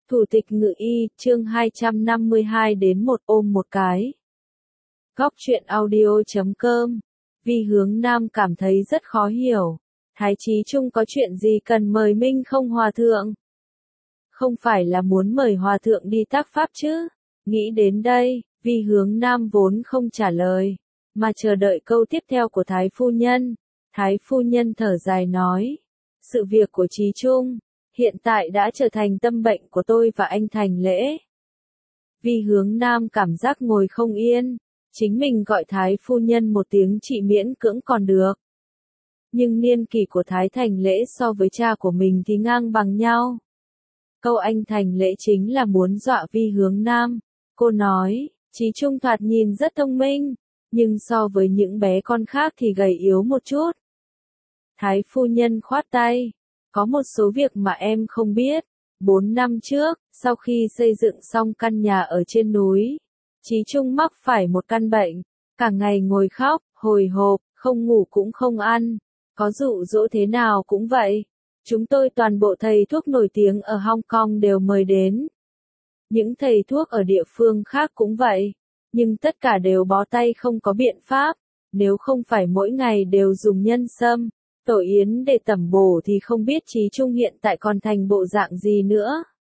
Thủ tịch Ngự Y, chương 252 đến một ôm một cái. Góc truyện audio.com. Vi Hướng Nam cảm thấy rất khó hiểu. Thái Chí Trung có chuyện gì cần mời Minh không hòa thượng? Không phải là muốn mời hòa thượng đi tác pháp chứ? Nghĩ đến đây, Vi Hướng Nam vốn không trả lời, mà chờ đợi câu tiếp theo của Thái Phu Nhân. Thái Phu Nhân thở dài nói. Sự việc của Chí Trung hiện tại đã trở thành tâm bệnh của tôi và anh Thành Lễ. Vi Hướng Nam cảm giác ngồi không yên, chính mình gọi Thái Phu Nhân một tiếng chị miễn cưỡng còn được. Nhưng niên kỷ của Thái Thành Lễ so với cha của mình thì ngang bằng nhau. Câu anh Thành Lễ chính là muốn dọa Vi Hướng Nam. Cô nói, Chí Trung thoạt nhìn rất thông minh, nhưng so với những bé con khác thì gầy yếu một chút. Thái Phu Nhân khoát tay. Có một số việc mà em không biết. 4 năm trước, sau khi xây dựng xong căn nhà ở trên núi, Chí Trung mắc phải một căn bệnh, cả ngày ngồi khóc, hồi hộp, không ngủ cũng không ăn, có dụ dỗ thế nào cũng vậy. Chúng tôi toàn bộ thầy thuốc nổi tiếng ở Hong Kong đều mời đến. Những thầy thuốc ở địa phương khác cũng vậy, nhưng tất cả đều bó tay không có biện pháp, nếu không phải mỗi ngày đều dùng nhân sâm, tổ yến để tẩm bổ thì không biết Chí Trung hiện tại còn thành bộ dạng gì nữa.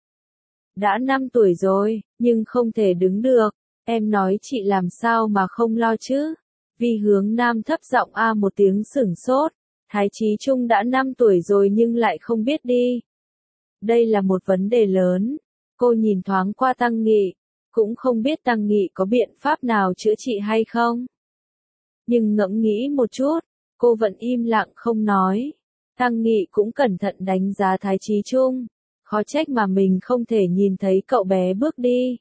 Đã 5 tuổi rồi, nhưng không thể đứng được, em nói chị làm sao mà không lo chứ? Vi Hướng Nam thấp giọng a một tiếng sửng sốt, Thái Chí Trung đã 5 tuổi rồi nhưng lại không biết đi. Đây là một vấn đề lớn, cô nhìn thoáng qua Tăng Nghị, cũng không biết Tăng Nghị có biện pháp nào chữa trị hay không. Nhưng ngẫm nghĩ một chút, cô vẫn im lặng không nói. Tăng Nghị cũng cẩn thận đánh giá Thái Chí Trung. Khó trách mà mình không thể nhìn thấy cậu bé bước đi.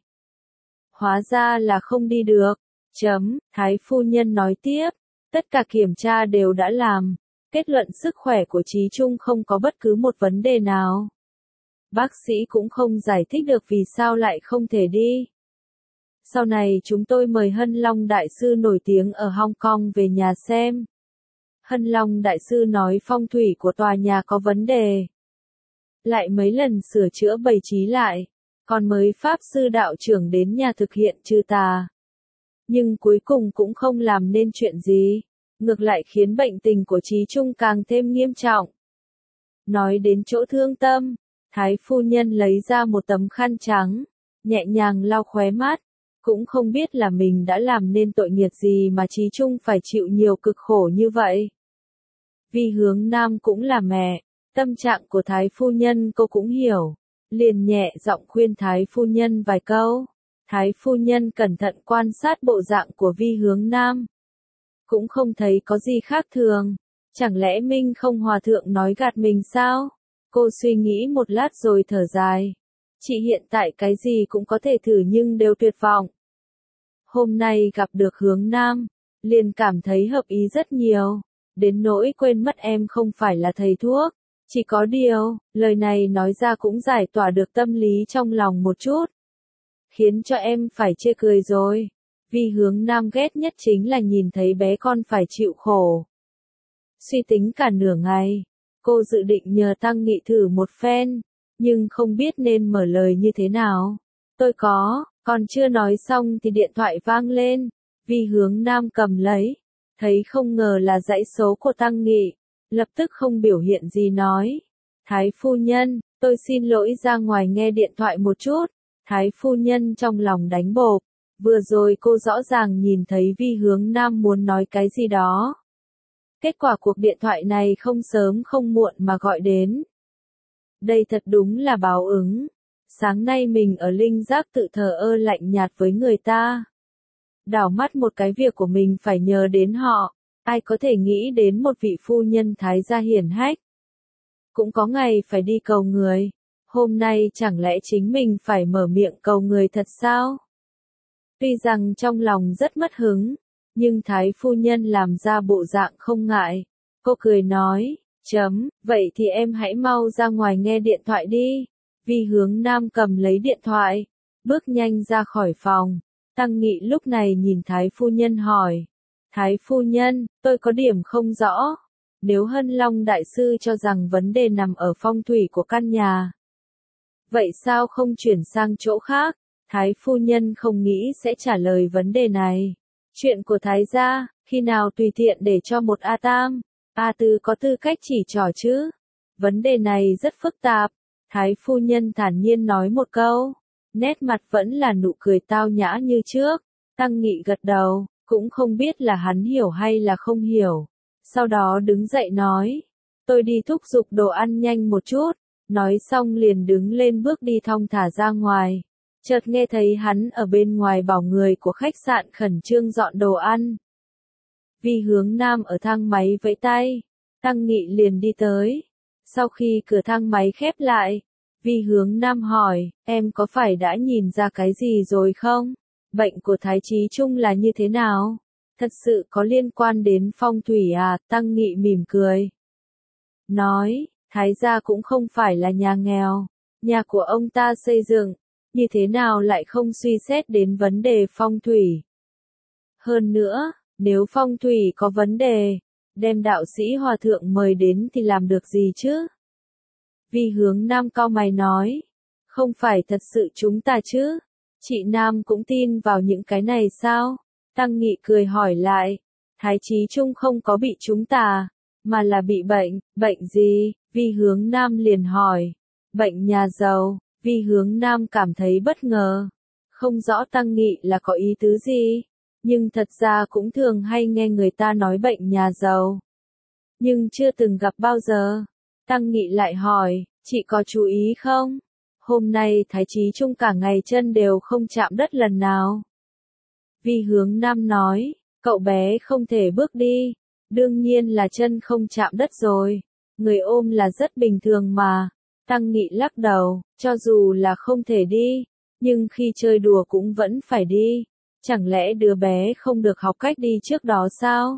Hóa ra là không đi được. Thái Phu Nhân nói tiếp. Tất cả kiểm tra đều đã làm. Kết luận sức khỏe của Chí Trung không có bất cứ một vấn đề nào. Bác sĩ cũng không giải thích được vì sao lại không thể đi. Sau này chúng tôi mời Hân Long Đại Sư nổi tiếng ở Hong Kong về nhà xem. Hân Long Đại Sư nói phong thủy của tòa nhà có vấn đề. Lại mấy lần sửa chữa bày trí lại, còn mới Pháp Sư đạo trưởng đến nhà thực hiện trừ tà. Nhưng cuối cùng cũng không làm nên chuyện gì, ngược lại khiến bệnh tình của Chí Trung càng thêm nghiêm trọng. Nói đến chỗ thương tâm, Thái Phu Nhân lấy ra một tấm khăn trắng, nhẹ nhàng lau khóe mắt, cũng không biết là mình đã làm nên tội nghiệp gì mà Chí Trung phải chịu nhiều cực khổ như vậy. Vi Hướng Nam cũng là mẹ, tâm trạng của Thái Phu Nhân cô cũng hiểu, liền nhẹ giọng khuyên Thái Phu Nhân vài câu. Thái Phu Nhân cẩn thận quan sát bộ dạng của Vi Hướng Nam, cũng không thấy có gì khác thường, chẳng lẽ Minh không hòa thượng nói gạt mình sao? Cô suy nghĩ một lát rồi thở dài. Chị hiện tại cái gì cũng có thể thử nhưng đều tuyệt vọng. Hôm nay gặp được Hướng Nam, liền cảm thấy hợp ý rất nhiều. Đến nỗi quên mất em không phải là thầy thuốc. Chỉ có điều, lời này nói ra cũng giải tỏa được tâm lý trong lòng một chút. Khiến cho em phải chê cười rồi. Vì Hướng Nam ghét nhất chính là nhìn thấy bé con phải chịu khổ. Suy tính cả nửa ngày, cô dự định nhờ Tăng Nghị thử một phen, nhưng không biết nên mở lời như thế nào. Tôi còn chưa nói xong thì điện thoại vang lên. Vi Hướng Nam cầm lấy, thấy không ngờ là dãy số của Tăng Nghị, lập tức không biểu hiện gì nói. Thái Phu Nhân, tôi xin lỗi ra ngoài nghe điện thoại một chút. Thái Phu Nhân trong lòng đánh bộp, vừa rồi cô rõ ràng nhìn thấy Vi Hướng Nam muốn nói cái gì đó. Kết quả cuộc điện thoại này không sớm không muộn mà gọi đến. Đây thật đúng là báo ứng. Sáng nay mình ở Linh Giác tự thờ ơ lạnh nhạt với người ta. Đảo mắt một cái việc của mình phải nhờ đến họ, ai có thể nghĩ đến một vị phu nhân thái gia hiển hách. Cũng có ngày phải đi cầu người, hôm nay chẳng lẽ chính mình phải mở miệng cầu người thật sao? Tuy rằng trong lòng rất mất hứng, nhưng Thái Phu Nhân làm ra bộ dạng không ngại. Cô cười nói, vậy thì em hãy mau ra ngoài nghe điện thoại đi. Vi Hướng Nam cầm lấy điện thoại, bước nhanh ra khỏi phòng. Tăng Nghị lúc này nhìn Thái Phu Nhân hỏi. Thái Phu Nhân, tôi có điểm không rõ. Nếu Hân Long Đại Sư cho rằng vấn đề nằm ở phong thủy của căn nhà, Vậy sao không chuyển sang chỗ khác? Thái phu nhân không nghĩ sẽ trả lời vấn đề này. Chuyện của Thái gia, khi nào tùy tiện để cho một A Tam, A Tư có tư cách chỉ trỏ chứ? Vấn đề này rất phức tạp. Thái phu nhân thản nhiên nói một câu. Nét mặt vẫn là nụ cười tao nhã như trước. Tăng Nghị gật đầu, cũng không biết là hắn hiểu hay là không hiểu. Sau đó đứng dậy nói. Tôi đi thúc giục đồ ăn nhanh một chút. Nói xong liền đứng lên bước đi thong thả ra ngoài. Chợt nghe thấy hắn ở bên ngoài bảo người của khách sạn khẩn trương dọn đồ ăn. Vi Hướng Nam ở thang máy vẫy tay. Tăng Nghị liền đi tới. Sau khi cửa thang máy khép lại, Vi Hướng Nam hỏi, em có phải đã nhìn ra cái gì rồi không? Bệnh của Thái Chí Trung là như thế nào? Thật sự có liên quan đến phong thủy à? Tăng Nghị mỉm cười. Nói, Thái gia cũng không phải là nhà nghèo. Nhà của ông ta xây dựng, như thế nào lại không suy xét đến vấn đề phong thủy? Hơn nữa, nếu phong thủy có vấn đề, đem đạo sĩ hòa thượng mời đến thì làm được gì chứ? Vi Hướng Nam cau mày nói, không phải thật sự chúng ta chứ? Chị Nam cũng tin vào những cái này sao? Tăng Nghị cười hỏi lại, Thái Chí Trung không có bị chúng ta, mà là bị bệnh gì? Vi Hướng Nam liền hỏi, bệnh nhà giàu. Vi Hướng Nam cảm thấy bất ngờ, không rõ Tăng Nghị là có ý tứ gì, nhưng thật ra cũng thường hay nghe người ta nói bệnh nhà giàu, nhưng chưa từng gặp bao giờ. Tăng Nghị lại hỏi, chị có chú ý không? Hôm nay Thái Chí Trung cả ngày chân đều không chạm đất lần nào. Vi Hướng Nam nói, cậu bé không thể bước đi, đương nhiên là chân không chạm đất rồi, người ôm là rất bình thường mà. Tăng Nghị lắc đầu, cho dù là không thể đi, nhưng khi chơi đùa cũng vẫn phải đi. Chẳng lẽ đứa bé không được học cách đi trước đó sao?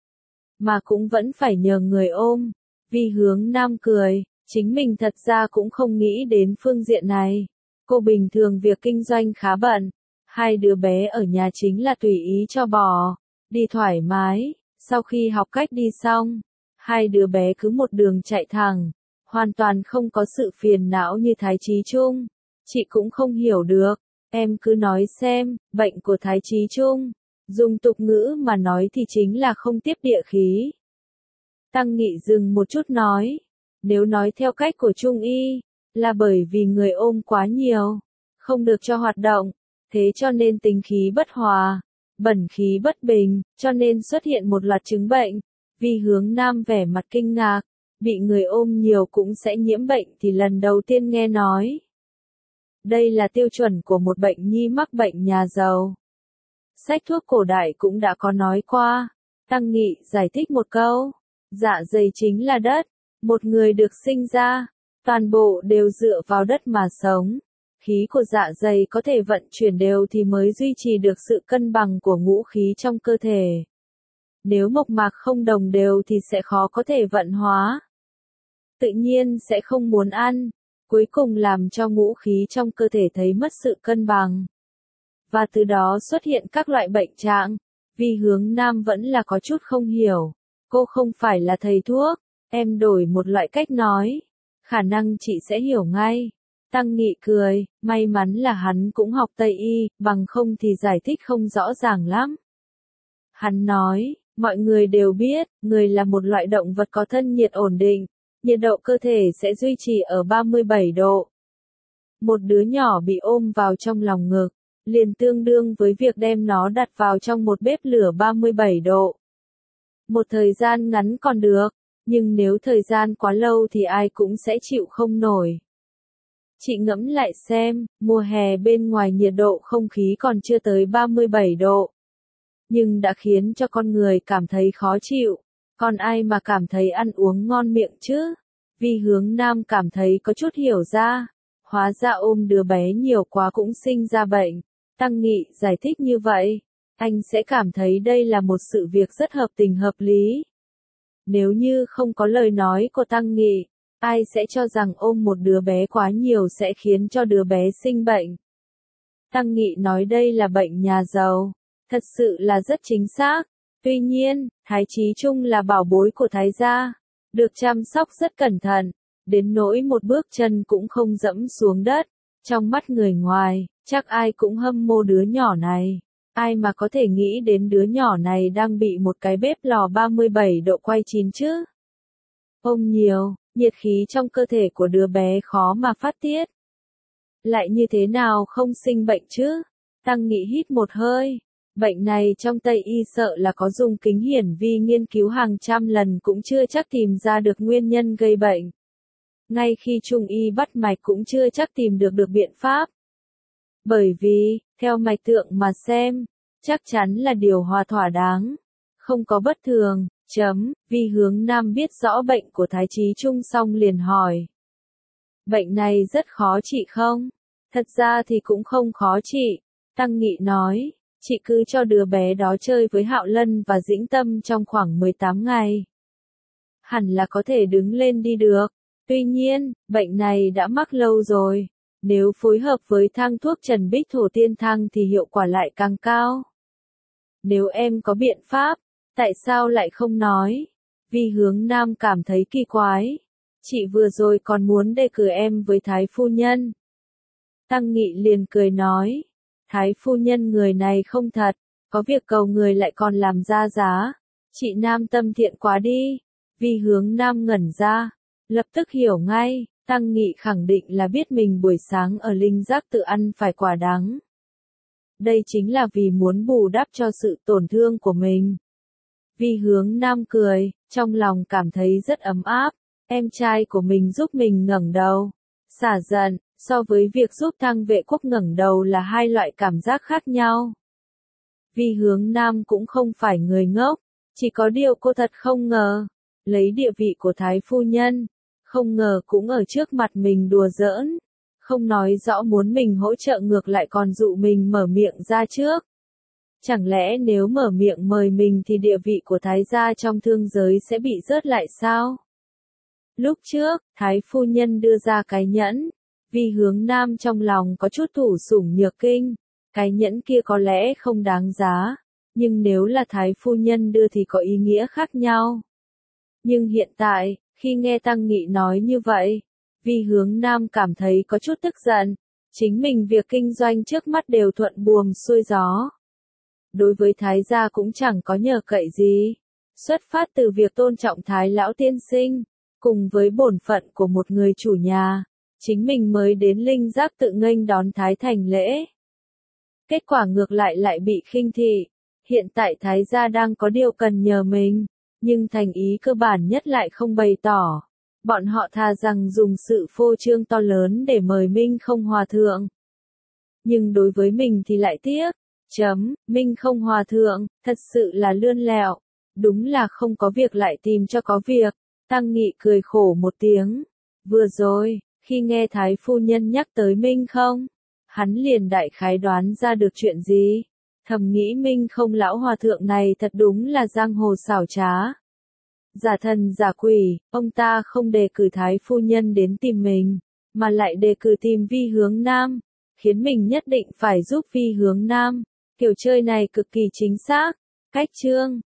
Mà cũng vẫn phải nhờ người ôm. Vi Hướng Nam cười, chính mình thật ra cũng không nghĩ đến phương diện này. Cô bình thường việc kinh doanh khá bận. Hai đứa bé ở nhà chính là tùy ý cho bò, đi thoải mái. Sau khi học cách đi xong, hai đứa bé cứ một đường chạy thẳng. Hoàn toàn không có sự phiền não như Thái Chí Trung. Chị cũng không hiểu được. Em cứ nói xem, bệnh của Thái Chí Trung. Dùng tục ngữ mà nói thì chính là không tiếp địa khí. Tăng Nghị dừng một chút nói. Nếu nói theo cách của Trung Y, là bởi vì người ôm quá nhiều, không được cho hoạt động, thế cho nên tính khí bất hòa, bẩn khí bất bình, cho nên xuất hiện một loạt chứng bệnh. Vi Hướng Nam vẻ mặt kinh ngạc. Bị người ôm nhiều cũng sẽ nhiễm bệnh thì lần đầu tiên nghe nói. Đây là tiêu chuẩn của một bệnh nhi mắc bệnh nhà giàu. Sách thuốc cổ đại cũng đã có nói qua. Tăng Nghị giải thích một câu. Dạ dày chính là đất. Một người được sinh ra, toàn bộ đều dựa vào đất mà sống. Khí của dạ dày có thể vận chuyển đều thì mới duy trì được sự cân bằng của ngũ khí trong cơ thể. Nếu mộc mạc không đồng đều thì sẽ khó có thể vận hóa. Tự nhiên sẽ không muốn ăn, cuối cùng làm cho ngũ khí trong cơ thể thấy mất sự cân bằng. Và từ đó xuất hiện các loại bệnh trạng. Vi Hướng Nam vẫn là có chút không hiểu. Cô không phải là thầy thuốc, em đổi một loại cách nói. Khả năng chị sẽ hiểu ngay. Tăng Nghị cười, may mắn là hắn cũng học Tây Y, bằng không thì giải thích không rõ ràng lắm. Hắn nói, mọi người đều biết, người là một loại động vật có thân nhiệt ổn định. Nhiệt độ cơ thể sẽ duy trì ở 37 độ. Một đứa nhỏ bị ôm vào trong lòng ngực, liền tương đương với việc đem nó đặt vào trong một bếp lửa 37 độ. Một thời gian ngắn còn được, nhưng nếu thời gian quá lâu thì ai cũng sẽ chịu không nổi. Chị ngẫm lại xem, mùa hè bên ngoài nhiệt độ không khí còn chưa tới 37 độ. Nhưng đã khiến cho con người cảm thấy khó chịu. Còn ai mà cảm thấy ăn uống ngon miệng chứ? Vi Hướng Nam cảm thấy có chút hiểu ra. Hóa ra ôm đứa bé nhiều quá cũng sinh ra bệnh. Tăng Nghị giải thích như vậy. Anh sẽ cảm thấy đây là một sự việc rất hợp tình hợp lý. Nếu như không có lời nói của Tăng Nghị, ai sẽ cho rằng ôm một đứa bé quá nhiều sẽ khiến cho đứa bé sinh bệnh. Tăng Nghị nói đây là bệnh nhà giàu. Thật sự là rất chính xác. Tuy nhiên, Thái Chí Trung là bảo bối của Thái gia, được chăm sóc rất cẩn thận. đến nỗi một bước chân cũng không dẫm xuống đất. Trong mắt người ngoài, chắc ai cũng hâm mộ đứa nhỏ này. Ai mà có thể nghĩ đến đứa nhỏ này đang bị một cái bếp lò 37 độ quay chín chứ. Ôm nhiều, nhiệt khí trong cơ thể của đứa bé khó mà phát tiết. Lại như thế nào không sinh bệnh chứ? Tăng Nghị hít một hơi. Bệnh này trong Tây y sợ là có dùng kính hiển vi nghiên cứu hàng trăm lần cũng chưa chắc tìm ra được nguyên nhân gây bệnh. Ngay khi Trung y bắt mạch cũng chưa chắc tìm được biện pháp. Bởi vì, theo mạch tượng mà xem, chắc chắn là điều hòa thỏa đáng. Không có bất thường, Vi Hướng Nam biết rõ bệnh của Thái Chí Trung xong liền hỏi. Bệnh này rất khó trị không? Thật ra thì cũng không khó trị. Tăng Nghị nói, chị cứ cho đứa bé đó chơi với Hạo Lân và Dĩnh Tâm trong khoảng 18 ngày. Hẳn là có thể đứng lên đi được. Tuy nhiên, bệnh này đã mắc lâu rồi. Nếu phối hợp với thang thuốc Trần Bích Thổ Tiên Thang thì hiệu quả lại càng cao. Nếu em có biện pháp, tại sao lại không nói? Vi Hướng Nam cảm thấy kỳ quái. Chị vừa rồi còn muốn đề cử em với Thái phu nhân. Tăng Nghị liền cười nói. Thái phu nhân người này không thật, có việc cầu người lại còn làm ra giá. Chị Nam tâm thiện quá đi. Vi Hướng Nam ngẩn ra, lập tức hiểu ngay. Tăng Nghị khẳng định là biết mình buổi sáng ở Linh Giác tự ăn phải quả đắng. Đây chính là vì muốn bù đắp cho sự tổn thương của mình. Vi Hướng Nam cười, trong lòng cảm thấy rất ấm áp. Em trai của mình giúp mình ngẩng đầu, xả giận, so với việc giúp Thăng Vệ Quốc ngẩng đầu là hai loại cảm giác khác nhau. Vi Hướng Nam cũng không phải người ngốc, chỉ có điều cô thật không ngờ, lấy địa vị của Thái phu nhân, không ngờ cũng ở trước mặt mình đùa giỡn, không nói rõ muốn mình hỗ trợ ngược lại còn dụ mình mở miệng ra trước. Chẳng lẽ nếu mở miệng mời mình thì địa vị của Thái gia trong thương giới sẽ bị rớt lại sao? Lúc trước, Thái phu nhân đưa ra cái nhẫn, Vi Hướng Nam trong lòng có chút thủ sủng nhược kinh, cái nhẫn kia có lẽ không đáng giá, nhưng nếu là Thái phu nhân đưa thì có ý nghĩa khác nhau. Nhưng hiện tại, khi nghe Tăng Nghị nói như vậy, Vi Hướng Nam cảm thấy có chút tức giận, chính mình việc kinh doanh trước mắt đều thuận buồm xuôi gió. Đối với Thái gia cũng chẳng có nhờ cậy gì, xuất phát từ việc tôn trọng Thái lão tiên sinh, cùng với bổn phận của một người chủ nhà, chính mình mới đến Linh Giác tự nghênh đón Thái thành lễ. Kết quả ngược lại bị khinh thị, hiện tại Thái gia đang có điều cần nhờ mình, nhưng thành ý cơ bản nhất lại không bày tỏ. Bọn họ thà rằng dùng sự phô trương to lớn để mời Minh Không Hòa Thượng. Nhưng đối với mình thì lại tiếc. Minh Không Hòa Thượng, thật sự là lươn lẹo. Đúng là không có việc lại tìm cho có việc. Tăng Nghị cười khổ một tiếng. Vừa rồi, khi nghe Thái phu nhân nhắc tới Minh Không, hắn liền đại khái đoán ra được chuyện gì. Thầm nghĩ Minh Không lão hòa thượng này thật đúng là giang hồ xảo trá. Giả thần giả quỷ, ông ta không đề cử Thái phu nhân đến tìm mình, mà lại đề cử tìm Vi Hướng Nam, khiến mình nhất định phải giúp Vi Hướng Nam. Kiểu chơi này cực kỳ chính xác. Cách chương